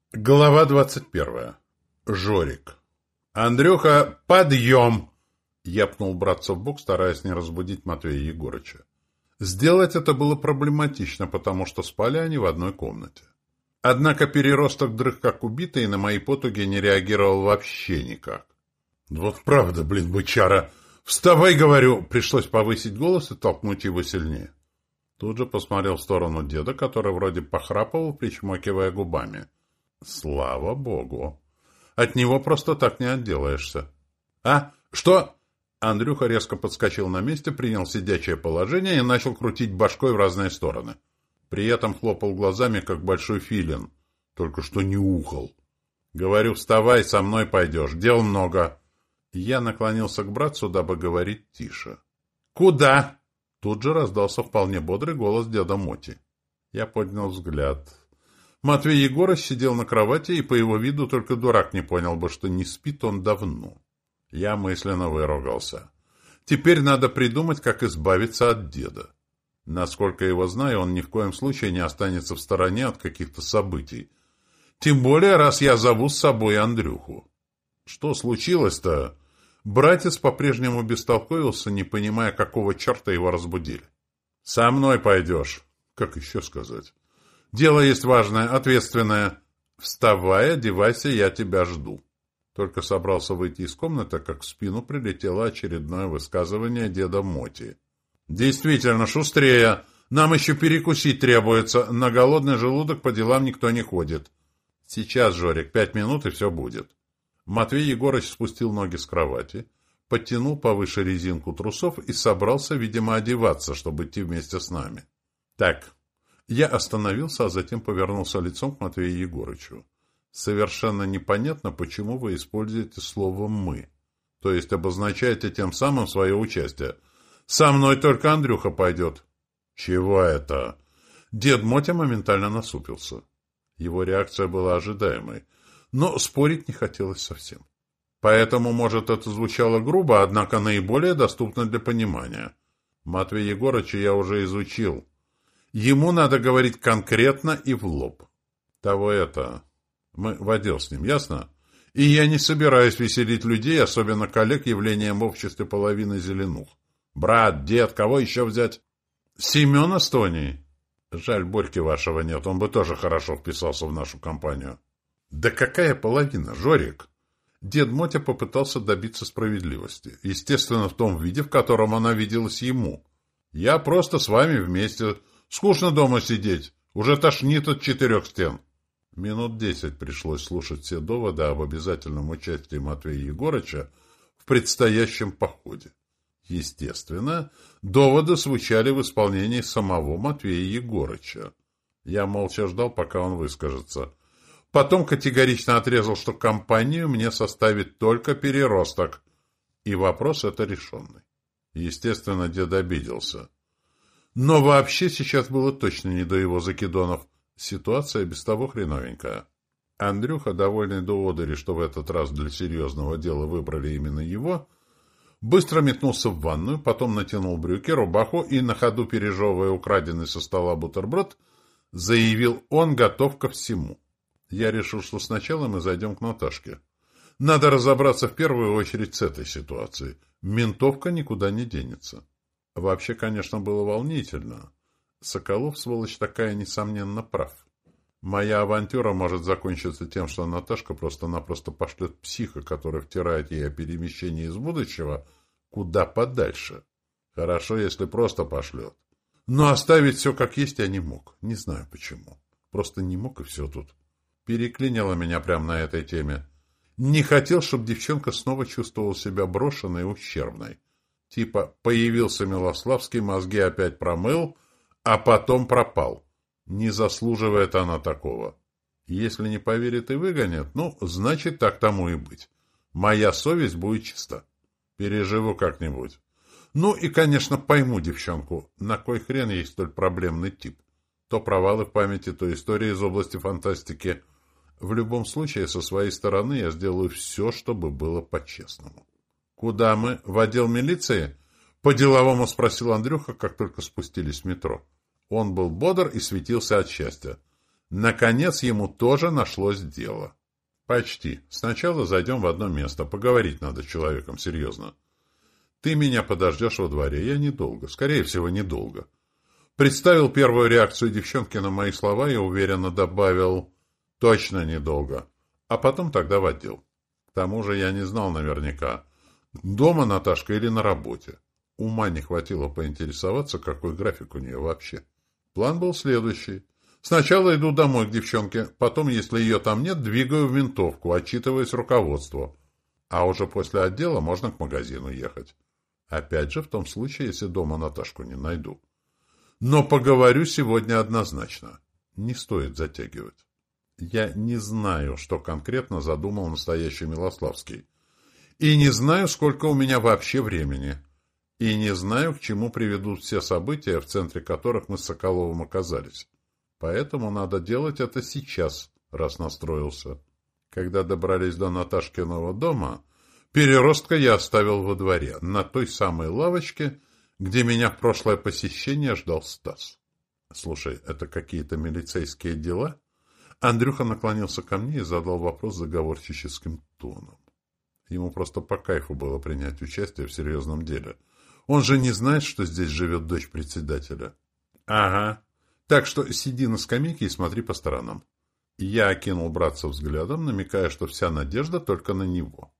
Глава 21. Жорик. «Андрюха, подъем!» — япнул братца в бок, стараясь не разбудить Матвея Егорыча. Сделать это было проблематично, потому что спали они в одной комнате. Однако переросток дрых как убитый и на мои потуги не реагировал вообще никак. «Вот правда, блин, бычара! Вставай, говорю!» Пришлось повысить голос и толкнуть его сильнее. Тут же посмотрел в сторону деда, который вроде похрапывал, причмокивая губами. Слава богу. От него просто так не отделаешься. «А? Что?» Андрюха резко подскочил на месте, принял сидячее положение и начал крутить башкой в разные стороны. При этом хлопал глазами, как большой филин. Только что не ухал. «Говорю, вставай, со мной пойдешь. Дел много». Я наклонился к братцу, дабы говорить тише. «Куда?» Тут же раздался вполне бодрый голос деда Моти. Я поднял взгляд. Матвей Егорыч сидел на кровати, и по его виду только дурак не понял бы, что не спит он давно. Я мысленно выругался. Теперь надо придумать, как избавиться от деда. Насколько его знаю, он ни в коем случае не останется в стороне от каких-то событий. Тем более, раз я зову с собой Андрюху. Что случилось-то? Братец по-прежнему бестолковился, не понимая, какого черта его разбудили. «Со мной пойдешь». Как еще сказать? «Дело есть важное, ответственное. Вставай, одевайся, я тебя жду». Только собрался выйти из комнаты, как в спину прилетело очередное высказывание деда Моти. «Действительно, шустрее. Нам еще перекусить требуется. На голодный желудок по делам никто не ходит. Сейчас, Жорик, 5 минут, и все будет». Матвей Егорыч спустил ноги с кровати, подтянул повыше резинку трусов и собрался, видимо, одеваться, чтобы идти вместе с нами. «Так». Я остановился, а затем повернулся лицом к Матвею Егорычу. «Совершенно непонятно, почему вы используете слово «мы», то есть обозначаете тем самым свое участие. Со мной только Андрюха пойдет». «Чего это?» Дед Мотя моментально насупился. Его реакция была ожидаемой, но спорить не хотелось совсем. Поэтому, может, это звучало грубо, однако наиболее доступно для понимания. Матвея Егорыча я уже изучил. Ему надо говорить конкретно и в лоб. Того это. Мы в отдел с ним, ясно? И я не собираюсь веселить людей, особенно коллег, явлением в обществе половины зеленух. Брат, дед, кого еще взять? Семена с Тоней. Жаль, Борьки вашего нет, он бы тоже хорошо вписался в нашу компанию. Да какая половина, Жорик? Дед Мотя попытался добиться справедливости. Естественно, в том виде, в котором она виделась ему. Я просто с вами вместе. Скучно дома сидеть. Уже тошнит от 4 стен. Минут 10 пришлось слушать все доводы об обязательном участии Матвея Егорыча в предстоящем походе. Естественно, доводы звучали в исполнении самого Матвея Егорыча. Я молча ждал, пока он выскажется. Потом категорично отрезал, что компанию мне составит только переросток. И вопрос это решенный. Естественно, дед обиделся. Но вообще сейчас было точно не до его закидонов. Ситуация без того хреновенькая. Андрюха, довольный до одури, что в этот раз для серьезного дела выбрали именно его, быстро метнулся в ванную, потом натянул брюки, рубаху и, на ходу пережевывая украденный со стола бутерброд, заявил, он готов ко всему. Я решил, что сначала мы зайдем к Наташке. Надо разобраться в первую очередь с этой ситуацией. Ментовка никуда не денется. Вообще, конечно, было волнительно. Соколов, сволочь такая, несомненно, прав. Моя авантюра может закончиться тем, что Наташка просто-напросто пошлет психа, который втирает ей о перемещении из будущего куда подальше. Хорошо, если просто пошлет. Но оставить все как есть я не мог. Не знаю почему. Просто не мог, и все тут. Переклинило меня прямо на этой теме. Не хотел, чтобы девчонка снова чувствовала себя брошенной и ущербной. Типа, появился Милославский, мозги опять промыл, а потом пропал. Не заслуживает она такого. Если не поверит и выгонят, ну, значит, так тому и быть. Моя совесть будет чиста. Переживу как-нибудь. Ну и, конечно, пойму девчонку, на кой хрен ей столь проблемный тип. То провалы в памяти, то истории из области фантастики. В любом случае, со своей стороны я сделаю все, чтобы было по-честному. «Куда мы? В отдел милиции?» — по-деловому спросил Андрюха, как только спустились в метро. Он был бодр и светился от счастья. Наконец ему тоже нашлось дело. Почти. Сначала зайдем в одно место. Поговорить надо с человеком серьезно. Ты меня подождешь во дворе. Я недолго. Скорее всего, недолго. Представил первую реакцию девчонки на мои слова и уверенно добавил: точно недолго. А потом тогда в отдел. К тому же я не знал наверняка, дома Наташка или на работе. Ума не хватило поинтересоваться, какой график у нее вообще. План был следующий. Сначала иду домой к девчонке, потом, если ее там нет, двигаю в ментовку, отчитываясь руководству. А уже после отдела можно к магазину ехать. Опять же, в том случае, если дома Наташку не найду. Но поговорю сегодня однозначно. Не стоит затягивать. Я не знаю, что конкретно задумал настоящий Милославский. И не знаю, сколько у меня вообще времени. И не знаю, к чему приведут все события, в центре которых мы с Соколовым оказались. Поэтому надо делать это сейчас, раз настроился. Когда добрались до Наташкиного дома, переростка я оставил во дворе, на той самой лавочке, где меня в прошлое посещение ждал Стас. Слушай, это какие-то милицейские дела? Андрюха наклонился ко мне и задал вопрос заговорщическим тоном. Ему просто по кайфу было принять участие в серьезном деле. Он же не знает, что здесь живет дочь председателя. Ага. Так что сиди на скамейке и смотри по сторонам. Я окинул братца взглядом, намекая, что вся надежда только на него.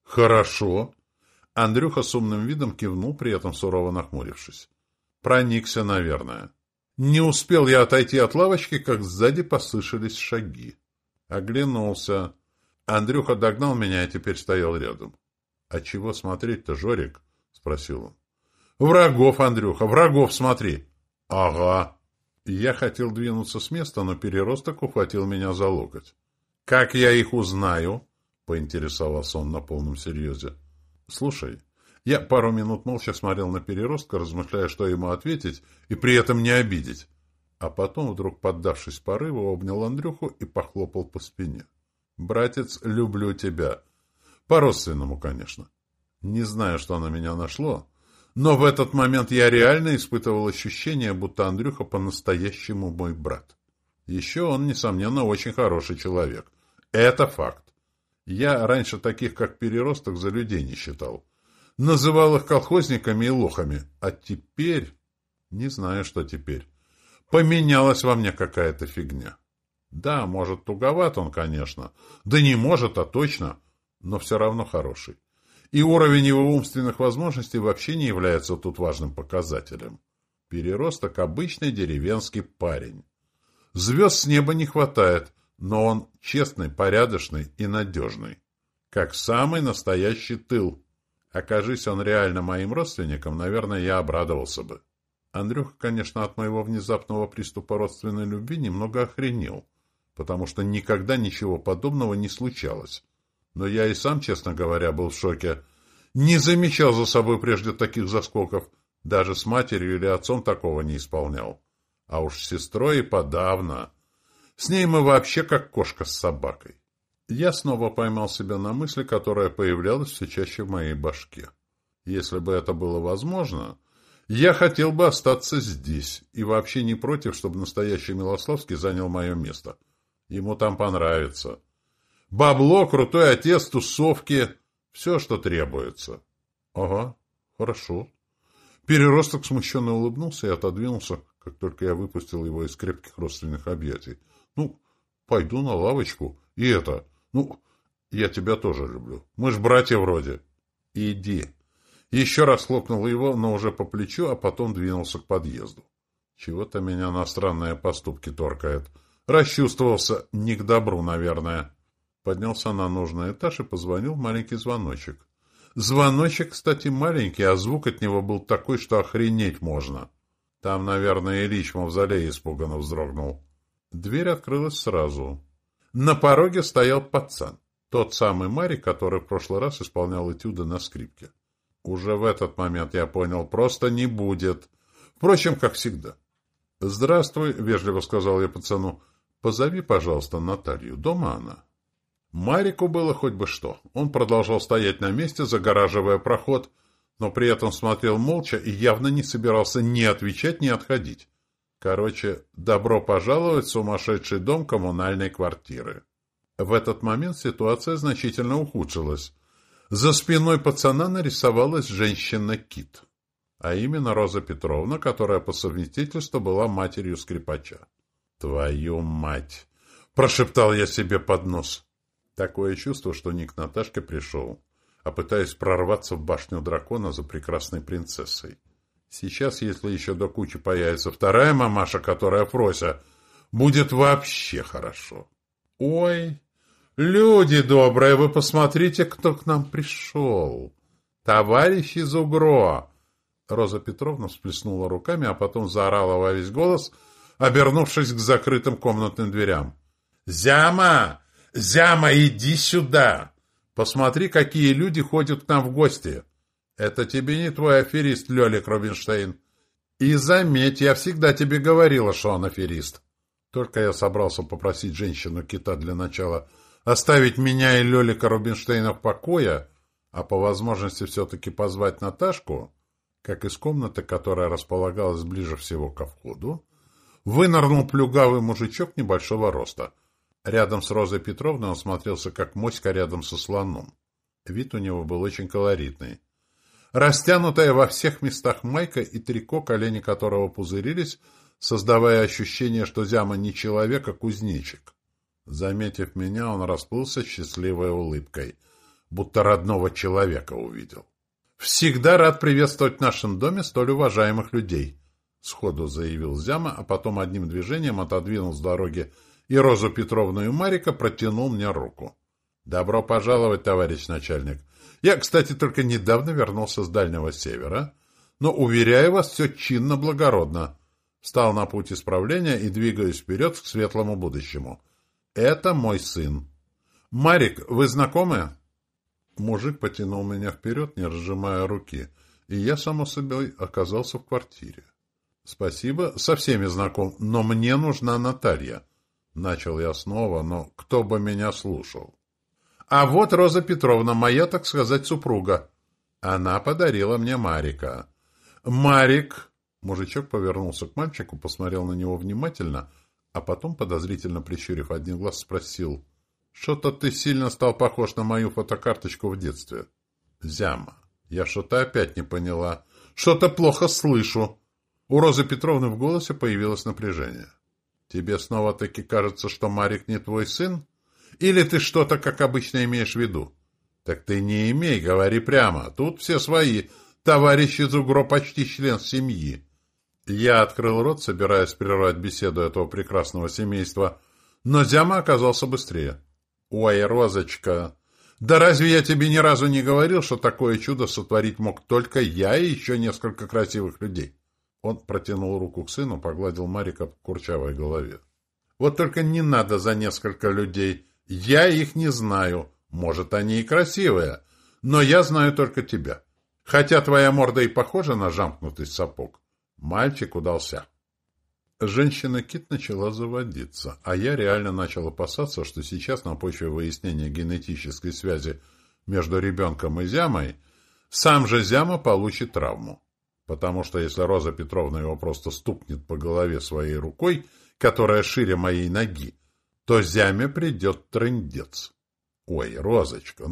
Хорошо. Андрюха с умным видом кивнул, при этом сурово нахмурившись. Проникся, наверное. Не успел я отойти от лавочки, как сзади послышались шаги. Оглянулся. Андрюха догнал меня и теперь стоял рядом. — А чего смотреть-то, Жорик? — спросил он. — Врагов, Андрюха, врагов смотри. — Ага. Я хотел двинуться с места, но переросток ухватил меня за локоть. — Как я их узнаю? — поинтересовался он на полном серьезе. — Слушай, я пару минут молча смотрел на переростка, размышляя, что ему ответить, и при этом не обидеть. А потом, вдруг поддавшись порыву, обнял Андрюху и похлопал по спине. — Братец, люблю тебя. По-родственному, конечно. Не знаю, что на меня нашло, но в этот момент я реально испытывал ощущение, будто Андрюха по-настоящему мой брат. Еще он, несомненно, очень хороший человек. Это факт. Я раньше таких, как переросток, за людей не считал. Называл их колхозниками и лохами. А теперь... Не знаю, что теперь. Поменялась во мне какая-то фигня. Да, может, туговат он, конечно. Да не может, а точно. Но все равно хороший. И уровень его умственных возможностей вообще не является тут важным показателем. Переросток — обычный деревенский парень. Звезд с неба не хватает, но он честный, порядочный и надежный. Как самый настоящий тыл. Окажись он реально моим родственником, наверное, я обрадовался бы. Андрюха, конечно, от моего внезапного приступа родственной любви немного охренел, потому что никогда ничего подобного не случалось. Но я и сам, честно говоря, был в шоке. Не замечал за собой прежде таких заскоков. Даже с матерью или отцом такого не исполнял. А уж с сестрой и подавно. С ней мы вообще как кошка с собакой. Я снова поймал себя на мысли, которая появлялась все чаще в моей башке. Если бы это было возможно, я хотел бы остаться здесь и вообще не против, чтобы настоящий Милославский занял мое место. Ему там понравится. Бабло, крутой отец, тусовки, все, что требуется. Ага, хорошо. Переросток смущенно улыбнулся и отодвинулся, как только я выпустил его из крепких родственных объятий. Ну, пойду на лавочку. И это, я тебя тоже люблю. Мы ж братья вроде. Иди. Еще раз хлопнул его, но уже по плечу, а потом двинулся к подъезду. Чего-то меня на странные поступки торкает. Расчувствовался, не к добру, наверное. Поднялся на нужный этаж и позвонил в маленький звоночек. Звоночек, кстати, маленький, а звук от него был такой, что охренеть можно. Там, наверное, Ильич в мавзолее испуганно вздрогнул. Дверь открылась сразу. На пороге стоял пацан. Тот самый Марик, который в прошлый раз исполнял этюды на скрипке. Уже в этот момент я понял, просто не будет. Впрочем, как всегда. «Здравствуй», — вежливо сказал я пацану. «Позови, пожалуйста, Наталью. Дома она». Марику было хоть бы что. Он продолжал стоять на месте, загораживая проход, но при этом смотрел молча и явно не собирался ни отвечать, ни отходить. Короче, добро пожаловать в сумасшедший дом коммунальной квартиры. В этот момент ситуация значительно ухудшилась. За спиной пацана нарисовалась женщина-кит, а именно Роза Петровна, которая по совместительству была матерью скрипача. «Твою мать!» — прошептал я себе под нос. Такое чувство, что не к Наташке пришел, а пытаюсь прорваться в башню дракона за прекрасной принцессой. Сейчас, если еще до кучи появится вторая мамаша, которая Фрося, будет вообще хорошо. Ой, люди добрые, вы посмотрите, кто к нам пришел. Товарищ из УГРО. Роза Петровна всплеснула руками, а потом заорала во весь голос, обернувшись к закрытым комнатным дверям. «Зяма! Зяма, иди сюда! Посмотри, какие люди ходят к нам в гости! Это тебе не твой аферист Лёлик Рубинштейн. И заметь, я всегда тебе говорила, что он аферист». Только я собрался попросить женщину-кита для начала оставить меня и Лёлика Рубинштейна в покое, а по возможности все-таки позвать Наташку, как из комнаты, которая располагалась ближе всего ко входу, вынырнул плюгавый мужичок небольшого роста. Рядом с Розой Петровной он смотрелся, как моська рядом со слоном. Вид у него был очень колоритный. Растянутая во всех местах майка и трико, колени которого пузырились, создавая ощущение, что Зяма не человек, а кузнечик. Заметив меня, он расплылся счастливой улыбкой, будто родного человека увидел. «Всегда рад приветствовать в нашем доме столь уважаемых людей», — сходу заявил Зяма, а потом одним движением отодвинул с дороги и Розу Петровну и Марика, протянул мне руку. «Добро пожаловать, товарищ начальник. Я, кстати, только недавно вернулся с Дальнего Севера, но, уверяю вас, все чинно-благородно. Встал на путь исправления и двигаюсь вперед к светлому будущему. Это мой сын. Марик, вы знакомы?» Мужик потянул меня вперед, не разжимая руки, и я, само собой, оказался в квартире. «Спасибо, со всеми знаком, но мне нужна Наталья». Начал я снова, но кто бы меня слушал. «А вот Роза Петровна, моя, так сказать, супруга. Она подарила мне Марика». «Марик!» Мужичок повернулся к мальчику, посмотрел на него внимательно, а потом, подозрительно прищурив один глаз, спросил: «Что-то ты сильно стал похож на мою фотокарточку в детстве». «Зяма, я что-то опять не поняла. Что-то плохо слышу». У Розы Петровны в голосе появилось напряжение. «Тебе снова-таки кажется, что Марик не твой сын? Или ты что-то, как обычно, имеешь в виду?» «Так ты не имей, говори прямо. Тут все свои. Товарищ из УГРО почти член семьи». Я открыл рот, собираясь прервать беседу этого прекрасного семейства, но Зяма оказался быстрее. «Ой, Розочка, да разве я тебе ни разу не говорил, что такое чудо сотворить мог только я и еще несколько красивых людей?» Он протянул руку к сыну, погладил Марика по курчавой голове. «Вот только не надо за несколько людей. Я их не знаю. Может, они и красивые, но я знаю только тебя. Хотя твоя морда и похожа на замкнутый сапог. Мальчик удался». Женщина-кит начала заводиться, а я реально начал опасаться, что сейчас на почве выяснения генетической связи между ребенком и Зямой сам же Зяма получит травму. Потому что если Роза Петровна его просто стукнет по голове своей рукой, которая шире моей ноги, то Зяме придет трындец. «Ой, Розочка,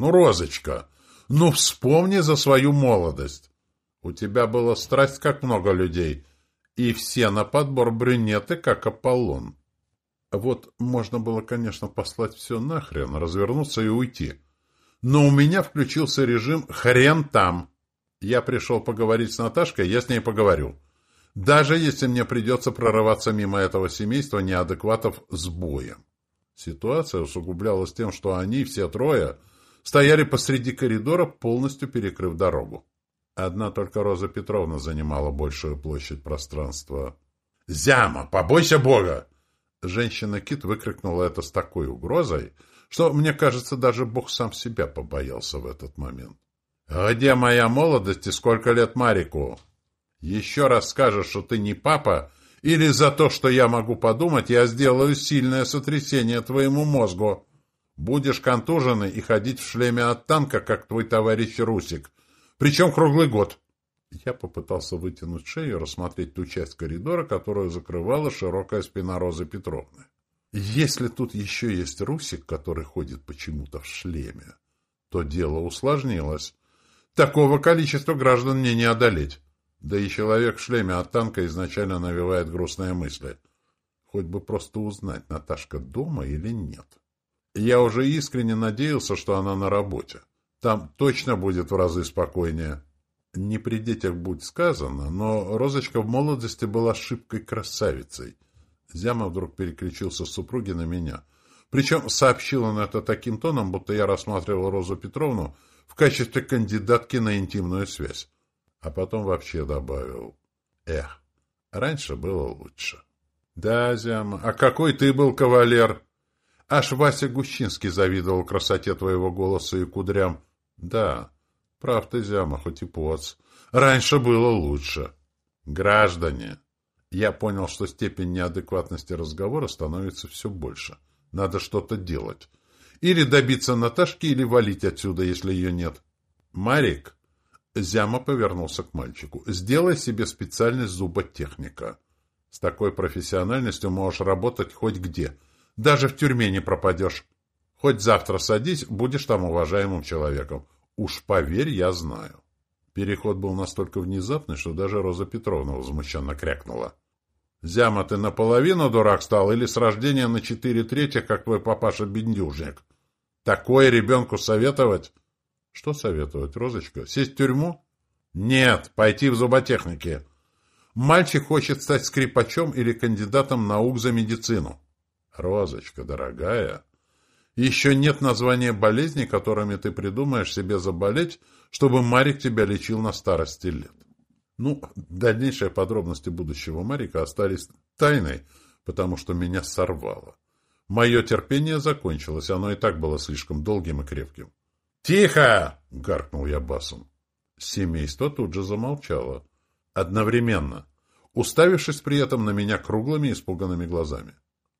ну вспомни за свою молодость. У тебя была страсть, как много людей, и все на подбор брюнеты, как Аполлон». Вот можно было, конечно, послать все нахрен, развернуться и уйти. Но у меня включился режим «хрен там». Я пришел поговорить с Наташкой, я с ней поговорю. Даже если мне придется прорываться мимо этого семейства неадекватов с боем. Ситуация усугублялась тем, что они, все трое, стояли посреди коридора, полностью перекрыв дорогу. Одна только Роза Петровна занимала большую площадь пространства. «Зяма, побойся Бога!» Женщина-кит выкрикнула это с такой угрозой, что, мне кажется, даже Бог сам себя побоялся в этот момент. «Где моя молодость и сколько лет Марику? Еще раз скажешь, что ты не папа, или за то, что я могу подумать, я сделаю сильное сотрясение твоему мозгу. Будешь контуженный и ходить в шлеме от танка, как твой товарищ Русик. Причем круглый год». Я попытался вытянуть шею и рассмотреть ту часть коридора, которую закрывала широкая спина Розы Петровны. Если тут еще есть Русик, который ходит почему-то в шлеме, то дело усложнилось. Такого количества граждан мне не одолеть. Да и человек в шлеме от танка изначально навевает грустные мысли. Хоть бы просто узнать, Наташка дома или нет. Я уже искренне надеялся, что она на работе. Там точно будет в разы спокойнее. Не при детях будь сказано, но Розочка в молодости была шибкой красавицей. Зяма вдруг переключился с супруги на меня. Причем сообщил он это таким тоном, будто я рассматривал Розу Петровну в качестве кандидатки на интимную связь. А потом вообще добавил: эх, раньше было лучше. Да, Зяма, а какой ты был кавалер! Аж Вася Гущинский завидовал красоте твоего голоса и кудрям. Да, прав ты, Зяма, хоть и поц. Раньше было лучше. Граждане! Я понял, что степень неадекватности разговора становится все больше. Надо что-то делать. Или добиться Наташки, или валить отсюда, если ее нет. Марик, Зяма повернулся к мальчику, сделай себе специальность зуботехника. С такой профессиональностью можешь работать хоть где. Даже в тюрьме не пропадешь. Хоть завтра садись, будешь там уважаемым человеком. Уж поверь, я знаю. Переход был настолько внезапный, что даже Роза Петровна возмущенно крякнула. «Зяма, ты наполовину дурак стал или с рождения на 4/3, как твой папаша-бендюжник? Такое ребенку советовать?» «Что советовать, Розочка? Сесть в тюрьму?» «Нет, пойти в зуботехники. Мальчик хочет стать скрипачом или кандидатом наук за медицину». «Розочка, дорогая, еще нет названия болезней, которыми ты придумаешь себе заболеть, чтобы Марик тебя лечил на старости лет». Ну, дальнейшие подробности будущего Марика остались тайной, потому что меня сорвало. Мое терпение закончилось, оно и так было слишком долгим и крепким. «Тихо!» — гаркнул я басом. Семейство тут же замолчало. Одновременно, уставившись при этом на меня круглыми испуганными глазами.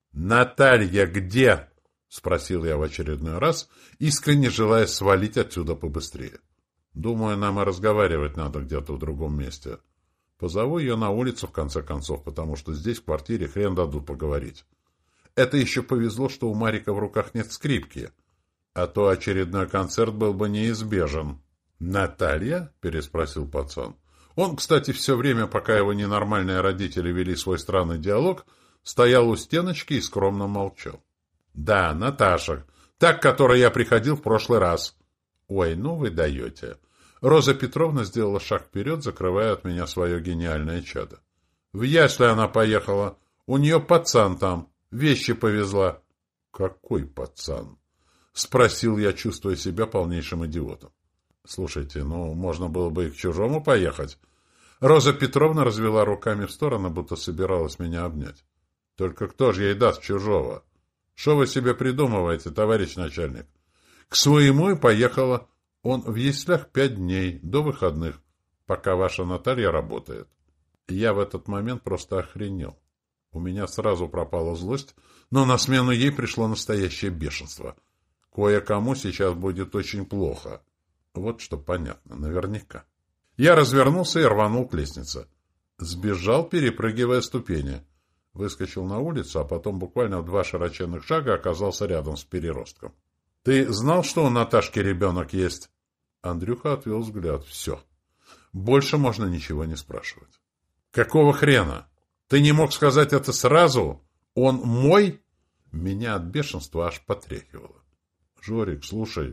«Наталья где?» — спросил я в очередной раз, искренне желая свалить отсюда побыстрее. «Думаю, нам и разговаривать надо где-то в другом месте. Позову ее на улицу, в конце концов, потому что здесь, в квартире, хрен дадут поговорить. Это еще повезло, что у Марика в руках нет скрипки, а то очередной концерт был бы неизбежен». «Наталья?» — переспросил пацан. Он, кстати, все время, пока его ненормальные родители вели свой странный диалог, стоял у стеночки и скромно молчал. «Да, Наташа. Та, к которой я приходил в прошлый раз». «Ой, ну вы даете». Роза Петровна сделала шаг вперед, закрывая от меня свое гениальное чадо. «В ясли она поехала. У нее пацан там. Вещи повезла». «Какой пацан?» — спросил я, чувствуя себя полнейшим идиотом. «Слушайте, ну, можно было бы и к чужому поехать». Роза Петровна развела руками в сторону, будто собиралась меня обнять. «Только кто же ей даст чужого? Что вы себе придумываете, товарищ начальник?» «К своему и поехала. Он в яслях 5 дней, до выходных, пока ваша Наталья работает». Я в этот момент просто охренел. У меня сразу пропала злость, но на смену ей пришло настоящее бешенство. Кое-кому сейчас будет очень плохо. Вот что понятно, наверняка. Я развернулся и рванул к лестнице. Сбежал, перепрыгивая ступени. Выскочил на улицу, а потом буквально в 2 широченных шага оказался рядом с переростком. «Ты знал, что у Наташки ребенок есть?» Андрюха отвел взгляд. «Все. Больше можно ничего не спрашивать». «Какого хрена? Ты не мог сказать это сразу? Он мой?» Меня от бешенства аж потряхивало. «Жорик, слушай,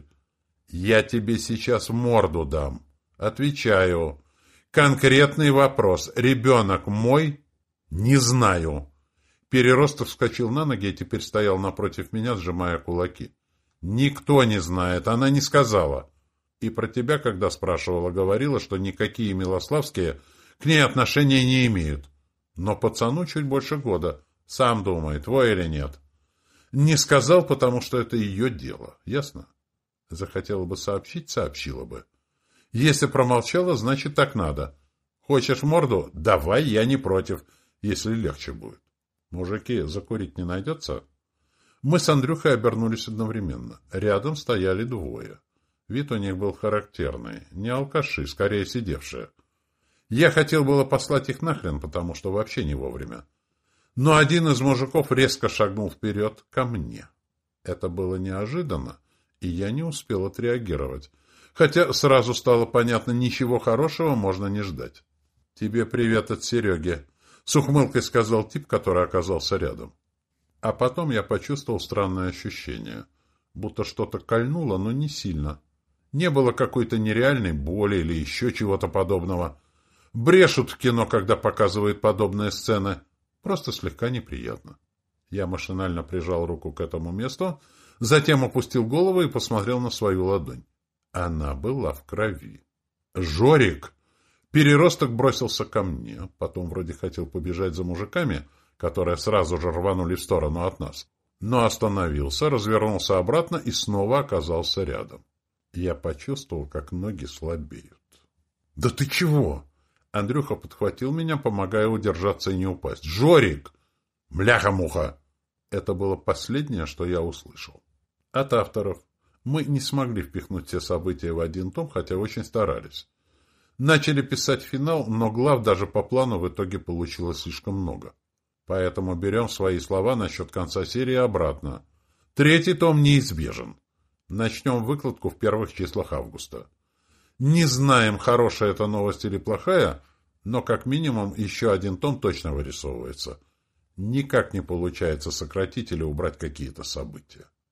я тебе сейчас в морду дам. Отвечаю. Конкретный вопрос. Ребенок мой?» «Не знаю». Переросток вскочил на ноги и теперь стоял напротив меня, сжимая кулаки. «Никто не знает, она не сказала. И про тебя, когда спрашивала, говорила, что никакие Милославские к ней отношения не имеют. Но пацану чуть больше года. Сам думай, твой или нет. Не сказал, потому что это ее дело. Ясно? Захотела бы сообщить, сообщила бы. Если промолчала, значит так надо. Хочешь в морду? Давай, я не против, если легче будет. Мужики, закурить не найдется?» Мы с Андрюхой обернулись одновременно. Рядом стояли 2. Вид у них был характерный. Не алкаши, скорее сидевшие. Я хотел было послать их нахрен, потому что вообще не вовремя. Но один из мужиков резко шагнул вперед ко мне. Это было неожиданно, и я не успел отреагировать. Хотя сразу стало понятно, ничего хорошего можно не ждать. «Тебе привет от Сереги», — с ухмылкой сказал тип, который оказался рядом. А потом я почувствовал странное ощущение, будто что-то кольнуло, но не сильно. Не было какой-то нереальной боли или еще чего-то подобного. Брешут в кино, когда показывают подобные сцены. Просто слегка неприятно. Я машинально прижал руку к этому месту, затем опустил голову и посмотрел на свою ладонь. Она была в крови. «Жорик!» Переросток бросился ко мне, потом вроде хотел побежать за мужиками, которые сразу же рванули в сторону от нас, но остановился, развернулся обратно и снова оказался рядом. Я почувствовал, как ноги слабеют. «Да ты чего?» Андрюха подхватил меня, помогая удержаться и не упасть. «Жорик! Мляха-муха!» Это было последнее, что я услышал. От авторов. Мы не смогли впихнуть все события в один том, хотя очень старались. Начали писать финал, но глав даже по плану в итоге получилось слишком много. Поэтому берем свои слова насчет конца серии обратно. 3-й том неизбежен. Начнем выкладку в первых числах августа. Не знаем, хорошая это новость или плохая, но как минимум еще 1 том точно вырисовывается. Никак не получается сократить или убрать какие-то события.